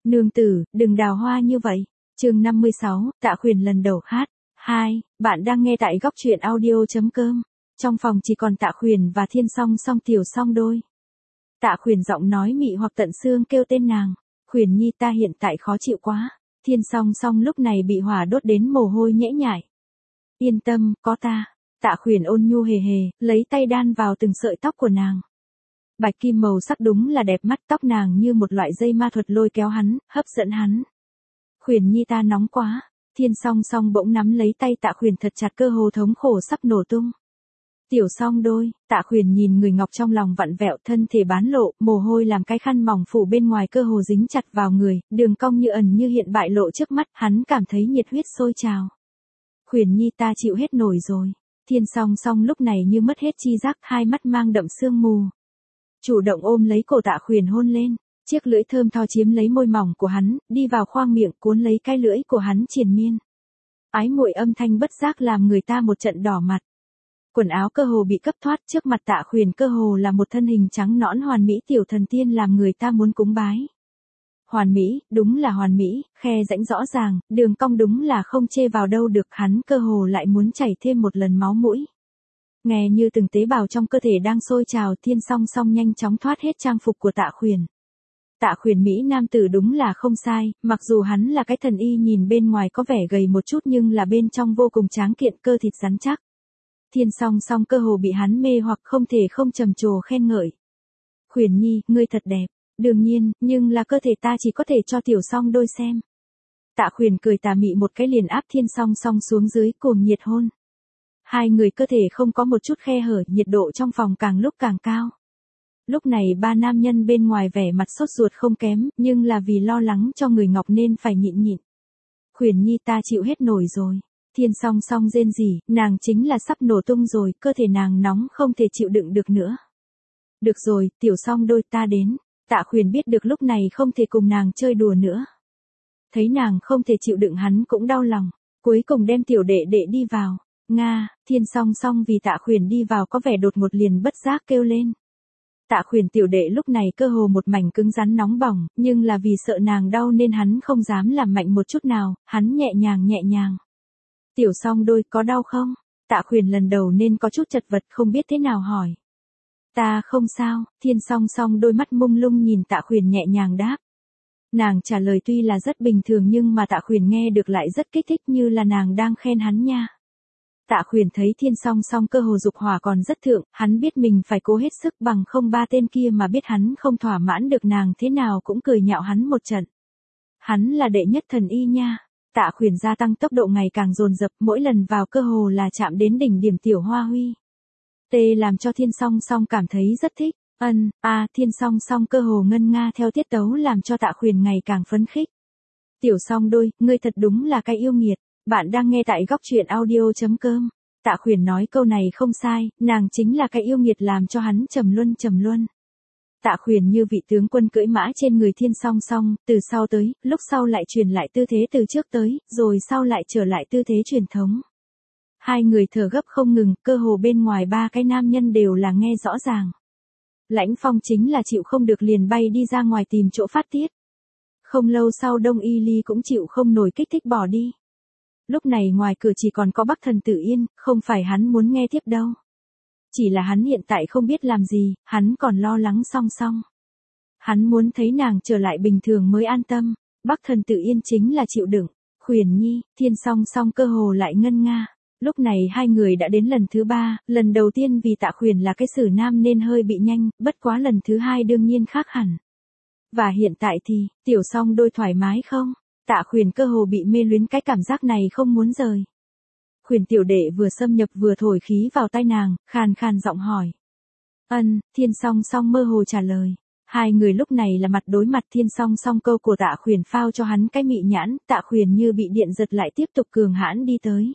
Nương tử, đừng đào hoa như vậy. Chương 56, Tạ Khuyển lần đầu hát. 2, bạn đang nghe tại góc truyện audio.com. Trong phòng chỉ còn Tạ Khuyển và Thiên Song Song Tiểu Song đôi. Tạ Khuyển giọng nói mị hoặc tận xương kêu tên nàng. Khuyển nhi ta hiện tại khó chịu quá. Thiên Song Song lúc này bị hỏa đốt đến mồ hôi nhễ nhại. Yên tâm, có ta. Tạ Khuyển ôn nhu hề hề, lấy tay đan vào từng sợi tóc của nàng. Bạch kim màu sắc đúng là đẹp mắt, tóc nàng như một loại dây ma thuật lôi kéo hắn, hấp dẫn hắn. Khuyển nhi ta nóng quá. Thiên Song Song bỗng nắm lấy tay Tạ Khuyển thật chặt, cơ hồ thống khổ sắp nổ tung. Tiểu Song đôi, Tạ Khuyển nhìn người ngọc trong lòng vặn vẹo, thân thể bán lộ, mồ hôi làm cái khăn mỏng phủ bên ngoài cơ hồ dính chặt vào người, đường cong như ẩn như hiện bại lộ trước mắt, hắn cảm thấy nhiệt huyết sôi trào. Khuyển nhi ta chịu hết nổi rồi. Thiên Song Song lúc này như mất hết chi giác, hai mắt mang đậm sương mù. Chủ động ôm lấy cổ Tạ Khuyển hôn lên, chiếc lưỡi thơm tho chiếm lấy môi mỏng của hắn, đi vào khoang miệng cuốn lấy cái lưỡi của hắn triền miên. Ái muội âm thanh bất giác làm người ta một trận đỏ mặt. Quần áo cơ hồ bị cấp thoát, trước mặt Tạ Khuyển cơ hồ là một thân hình trắng nõn hoàn mỹ tiểu thần tiên làm người ta muốn cúng bái. Hoàn mỹ, đúng là hoàn mỹ, khe rãnh rõ ràng, đường cong đúng là không chê vào đâu được, hắn cơ hồ lại muốn chảy thêm một lần máu mũi. Nghe như từng tế bào trong cơ thể đang sôi trào, Thiên Song Song nhanh chóng thoát hết trang phục của Tạ Khuyển. Tạ Khuyển mỹ nam tử đúng là không sai, mặc dù hắn là cái thần y nhìn bên ngoài có vẻ gầy một chút nhưng là bên trong vô cùng tráng kiện, cơ thịt rắn chắc. Thiên Song Song cơ hồ bị hắn mê hoặc không thể không trầm trồ khen ngợi. Khuyển nhi, ngươi thật đẹp. Đương nhiên, nhưng là cơ thể ta chỉ có thể cho Tiểu Song đôi xem. Tạ Khuyển cười tà mị một cái liền áp Thiên Song Song xuống dưới, cuồng nhiệt hôn. Hai người cơ thể không có một chút khe hở, nhiệt độ trong phòng càng lúc càng cao. Lúc này ba nam nhân bên ngoài vẻ mặt sốt ruột không kém, nhưng là vì lo lắng cho người ngọc nên phải nhịn nhịn. Khuyển nhi ta chịu hết nổi rồi. Thiên Song Song rên rỉ, nàng chính là sắp nổ tung rồi, cơ thể nàng nóng không thể chịu đựng được nữa. Được rồi, Tiểu Song đôi ta đến. Tạ Khuyển biết được lúc này không thể cùng nàng chơi đùa nữa. Thấy nàng không thể chịu đựng hắn cũng đau lòng, cuối cùng đem tiểu đệ đệ đi vào. Nga, Thiên Song Song vì Tạ Khuyển đi vào có vẻ đột ngột liền bất giác kêu lên. Tạ Khuyển tiểu đệ lúc này cơ hồ một mảnh cứng rắn nóng bỏng, nhưng là vì sợ nàng đau nên hắn không dám làm mạnh một chút nào, hắn nhẹ nhàng. Tiểu Song đôi có đau không? Tạ Khuyển lần đầu nên có chút chật vật không biết thế nào hỏi. Ta không sao, Thiên Song Song đôi mắt mông lung nhìn Tạ Khuyển nhẹ nhàng đáp. Nàng trả lời tuy là rất bình thường nhưng mà Tạ Khuyển nghe được lại rất kích thích, như là nàng đang khen hắn nha. Tạ Khuyển thấy Thiên Song Song cơ hồ dục hỏa còn rất thượng, hắn biết mình phải cố hết sức, bằng không ba tên kia mà biết hắn không thỏa mãn được nàng thế nào cũng cười nhạo hắn một trận. Hắn là đệ nhất thần y nha. Tạ Khuyển gia tăng tốc độ ngày càng dồn dập, mỗi lần vào cơ hồ là chạm đến đỉnh điểm tiểu hoa huy. Tê làm cho Thiên Song Song cảm thấy rất thích. Thiên Song Song cơ hồ ngân nga theo tiết tấu làm cho Tạ Khuyển ngày càng phấn khích. Tiểu Song đôi, ngươi thật đúng là cái yêu nghiệt. Bạn đang nghe tại góc truyện audio.com. Tạ Khuyển nói câu này không sai, nàng chính là cái yêu nghiệt làm cho hắn trầm luân. Tạ Khuyển như vị tướng quân cưỡi mã trên người Thiên Song Song, từ sau tới, lúc sau lại truyền lại tư thế từ trước tới, rồi sau lại trở lại tư thế truyền thống. Hai người thở gấp không ngừng, cơ hồ bên ngoài ba cái nam nhân đều là nghe rõ ràng. Lãnh Phong chính là chịu không được liền bay đi ra ngoài tìm chỗ phát tiết. Không lâu sau Đông Y Ly cũng chịu không nổi kích thích bỏ đi. Lúc này ngoài cửa chỉ còn có Bắc Thần Tử Yên, không phải hắn muốn nghe tiếp đâu. Chỉ là hắn hiện tại không biết làm gì, hắn còn lo lắng Song Song. Hắn muốn thấy nàng trở lại bình thường mới an tâm. Bắc Thần Tử Yên chính là chịu đựng. Khuyển nhi, Thiên Song Song cơ hồ lại ngân nga. Lúc này hai người đã đến lần thứ ba, lần đầu tiên vì Tạ Khuyển là cái xử nam nên hơi bị nhanh, bất quá lần thứ hai đương nhiên khác hẳn. Và hiện tại thì, Tiểu Song đôi thoải mái không? Tạ Khuyển cơ hồ bị mê luyến cái cảm giác này không muốn rời. Khuyển tiểu đệ vừa xâm nhập vừa thổi khí vào tai nàng, khàn giọng hỏi. Thiên Song Song mơ hồ trả lời. Hai người lúc này là mặt đối mặt, Thiên Song Song câu của Tạ Khuyển phao cho hắn cái mị nhãn, Tạ Khuyển như bị điện giật lại tiếp tục cường hãn đi tới.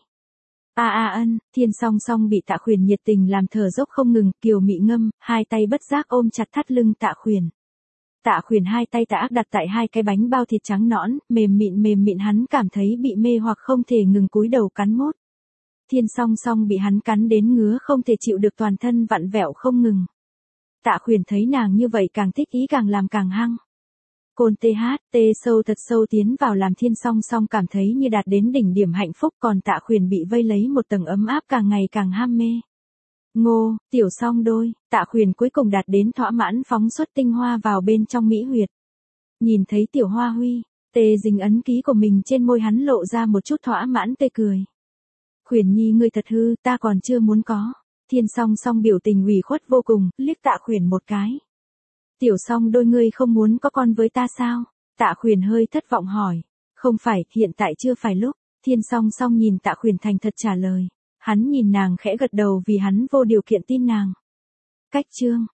Thiên Song Song bị Tạ Khuyển nhiệt tình làm thở dốc không ngừng, kiều mị ngâm, hai tay bất giác ôm chặt thắt lưng Tạ Khuyển. Tạ Khuyển hai tay tả ác đặt tại hai cái bánh bao thịt trắng nõn, mềm mịn hắn cảm thấy bị mê hoặc không thể ngừng cúi đầu cắn mốt. Thiên Song Song bị hắn cắn đến ngứa không thể chịu được, toàn thân vặn vẹo không ngừng. Tạ Khuyển thấy nàng như vậy càng thích ý càng làm càng hăng. Côn THT sâu thật sâu tiến vào làm Thiên Song Song cảm thấy như đạt đến đỉnh điểm hạnh phúc, còn Tạ Khuyển bị vây lấy một tầng ấm áp càng ngày càng ham mê. Ngô, tiểu song đôi, Tạ Khuyển cuối cùng đạt đến thỏa mãn phóng xuất tinh hoa vào bên trong mỹ huyệt. Nhìn thấy tiểu hoa huy, Tê Dình ấn ký của mình trên môi hắn lộ ra một chút thỏa mãn tê cười. Khuyển nhi ngươi thật hư, ta còn chưa muốn có. Thiên Song Song biểu tình ủy khuất vô cùng, liếc Tạ Khuyển một cái. Tiểu song đôi ngươi không muốn có con với ta sao? Tạ Khuyển hơi thất vọng hỏi. Không phải, hiện tại chưa phải lúc. Thiên Song Song nhìn Tạ Khuyển thành thật trả lời. Hắn nhìn nàng khẽ gật đầu vì hắn vô điều kiện tin nàng. Cách chương